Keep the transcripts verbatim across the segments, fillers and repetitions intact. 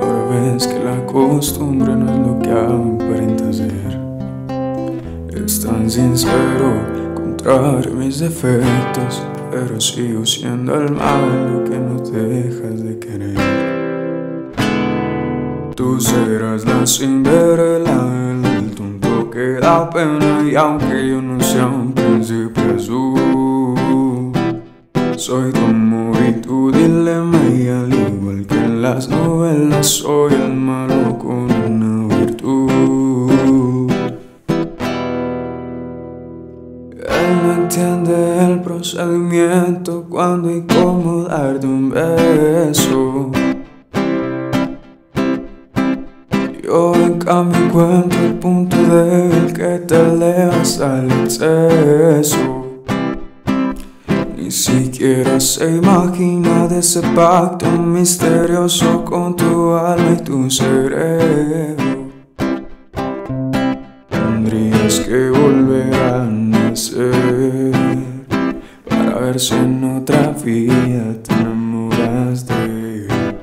Ahora ves que la costumbre no es lo que aparenta ser. Es tan sincero, contrario a mis defectos, pero sigo siendo el malo que no te dejas de querer. Tú serás la Cinderela, el tonto que da pena, y aunque yo no sea un príncipe azul, soy tu amor y tu dilema, y al igual que en las novelas soy el malo con una virtud. Él no entiende el procedimiento, cuándo y cómo darte un beso. Yo en cambio encuentro el punto débil que te elevas al exceso. Ni siquiera se imagina de ese pacto misterioso con tu alma y tu cerebro. Tendrías que volver a nacer para ver si en otra vida te enamoras de él.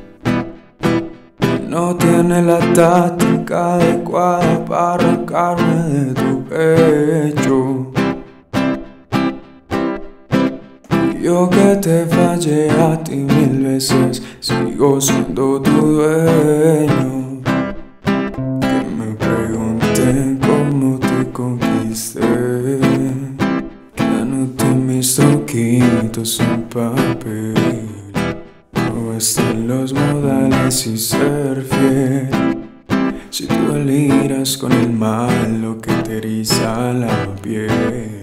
No tiene la táctica adecuada para arrancarme de tu pecho. Yo que te fallé a ti mil veces, sigo siendo tu dueño. Que me pregunten cómo te conquisté, que anoté mis truquitos en papel. No están los modales y ser fiel. Si tú deliras con el malo que te eriza la piel.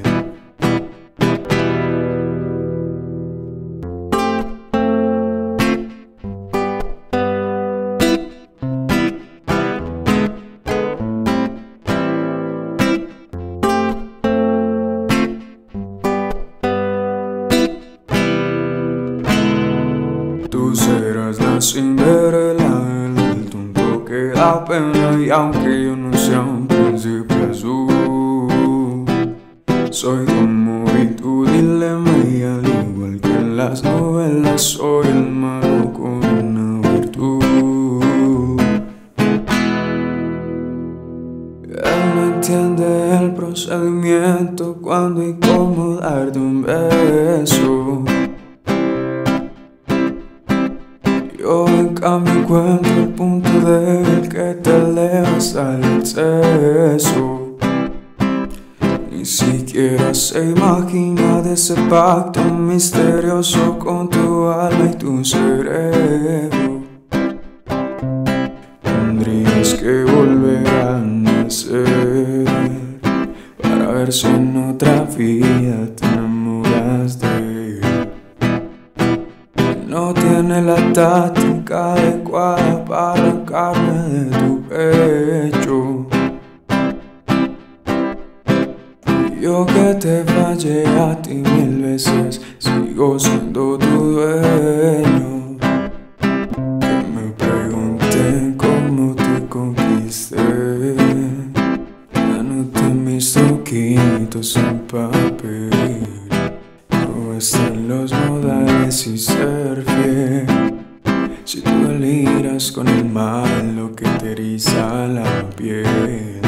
Tú serás la Cinderela, el tonto que da pena, y aunque yo no sea un príncipe azul, soy tu amor y tu dilema, y al igual que en las novelas soy el malo con una virtud. Él no entiende el procedimiento, cuándo y cómo darte un beso. Yo en cambio encuentro el punto débil que te elevas al exceso. Ni siquiera se imagina de ese pacto misterioso con tu alma y tu cerebro. Tendrías que volver a nacer para ver si en otra vida te enamoras de él. No tiene la táctica adecuada para arrancarme de tu pecho. Yo que te fallé a ti mil veces, sigo siendo tu dueño. Que me pregunten cómo te conquisté, anoté mis truquitos en papel. No están los modales y ser fiel. Si tú deliras con el malo que te eriza la piel.